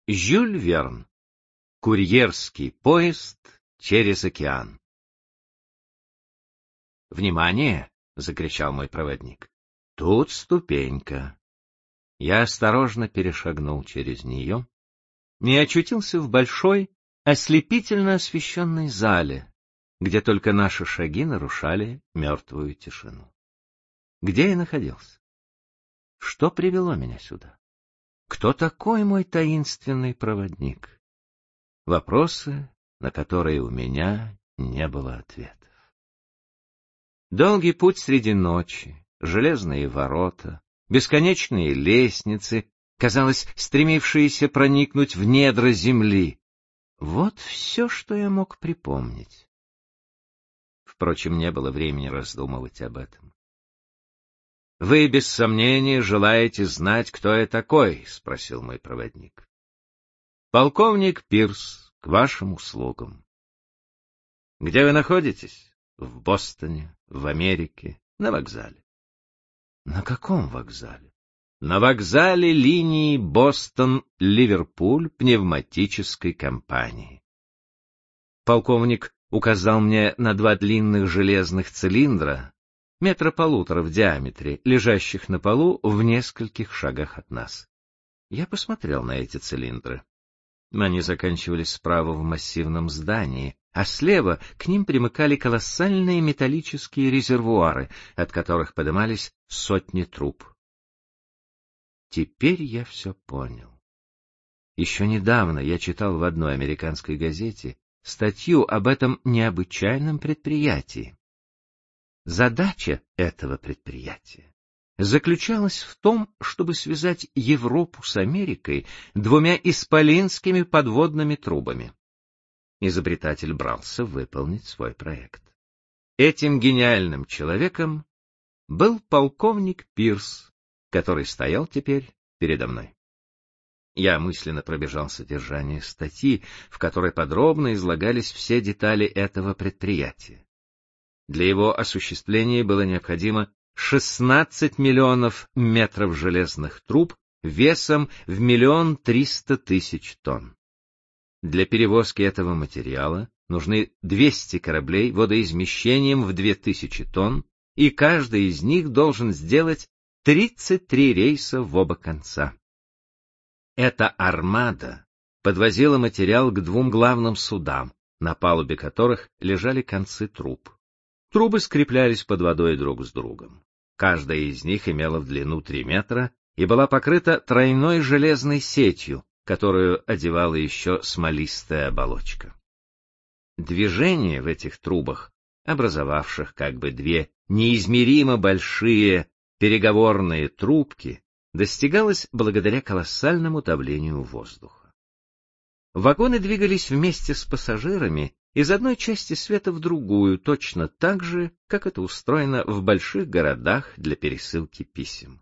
Жюль Верн. Курьерский поезд через океан. «Внимание!» — закричал мой проводник. «Тут ступенька». Я осторожно перешагнул через нее и очутился в большой, ослепительно освещенной зале, где только наши шаги нарушали мертвую тишину. Где я находился? Что привело меня сюда? Кто такой мой таинственный проводник? Вопросы, на которые у меня не было ответов. Долгий путь среди ночи, железные ворота, бесконечные лестницы, казалось, стремившиеся проникнуть в недра земли. Вот все, что я мог припомнить. Впрочем, не было времени раздумывать об этом. — Вы, без сомнения, желаете знать, кто я такой? — спросил мой проводник. — Полковник Пирс, к вашим услугам. — Где вы находитесь? — В Бостоне, в Америке, на вокзале. — На каком вокзале? — На вокзале линии Бостон-Ливерпуль пневматической компании. Полковник указал мне на два длинных железных цилиндра, 1,5 метра в диаметре, лежащих на полу в нескольких шагах от нас. Я посмотрел на эти цилиндры. Они заканчивались справа в массивном здании, а слева к ним примыкали колоссальные металлические резервуары, от которых подымались сотни труб. Теперь я все понял. Еще недавно я читал в одной американской газете статью об этом необычайном предприятии. Задача этого предприятия заключалась в том, чтобы связать Европу с Америкой двумя исполинскими подводными трубами. Изобретатель брался выполнить свой проект. Этим гениальным человеком был полковник Пирс, который стоял теперь передо мной. Я мысленно пробежал содержание статьи, в которой подробно излагались все детали этого предприятия. Для его осуществления было необходимо 16 миллионов метров железных труб весом в 1 300 000 тонн. Для перевозки этого материала нужны 200 кораблей водоизмещением в 2000 тонн, и каждый из них должен сделать 33 рейса в оба конца. Эта армада подвозила материал к двум главным судам, на палубе которых лежали концы труб. Трубы скреплялись под водой друг с другом. Каждая из них имела в длину 3 метра и была покрыта тройной железной сетью, которую одевала еще смолистая оболочка. Движение в этих трубах, образовавших как бы две неизмеримо большие переговорные трубки, достигалось благодаря колоссальному давлению воздуха. Вагоны двигались вместе с пассажирами из одной части света в другую, точно так же, как это устроено в больших городах для пересылки писем.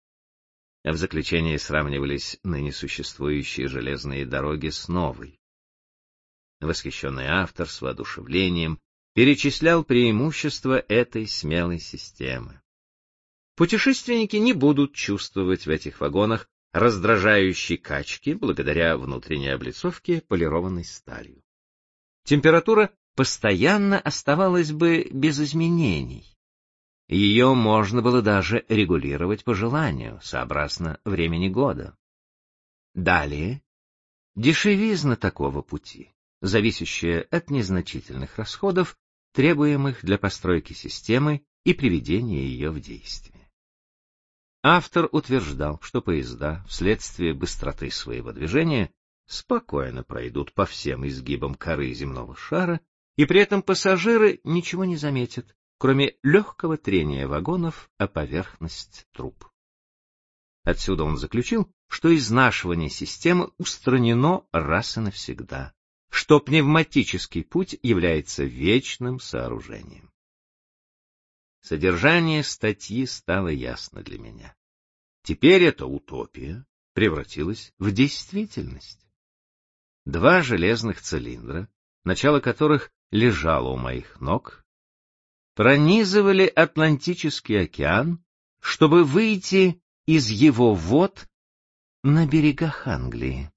В заключение сравнивались ныне существующие железные дороги с новой. Восхищенный автор с воодушевлением перечислял преимущества этой смелой системы. Путешественники не будут чувствовать в этих вагонах раздражающей качки благодаря внутренней облицовке полированной сталью. Температура постоянно оставалась бы без изменений. Ее можно было даже регулировать по желанию, сообразно времени года. Далее, дешевизна такого пути, зависящая от незначительных расходов, требуемых для постройки системы и приведения ее в действие. Автор утверждал, что поезда, вследствие быстроты своего движения, спокойно пройдут по всем изгибам коры земного шара, и при этом пассажиры ничего не заметят, кроме легкого трения вагонов о поверхность труб. Отсюда он заключил, что изнашивание системы устранено раз и навсегда, что пневматический путь является вечным сооружением. Содержание статьи стало ясно для меня. Теперь эта утопия превратилась в действительность. Два железных цилиндра, начало которых лежало у моих ног, пронизывали Атлантический океан, чтобы выйти из его вод на берегах Англии.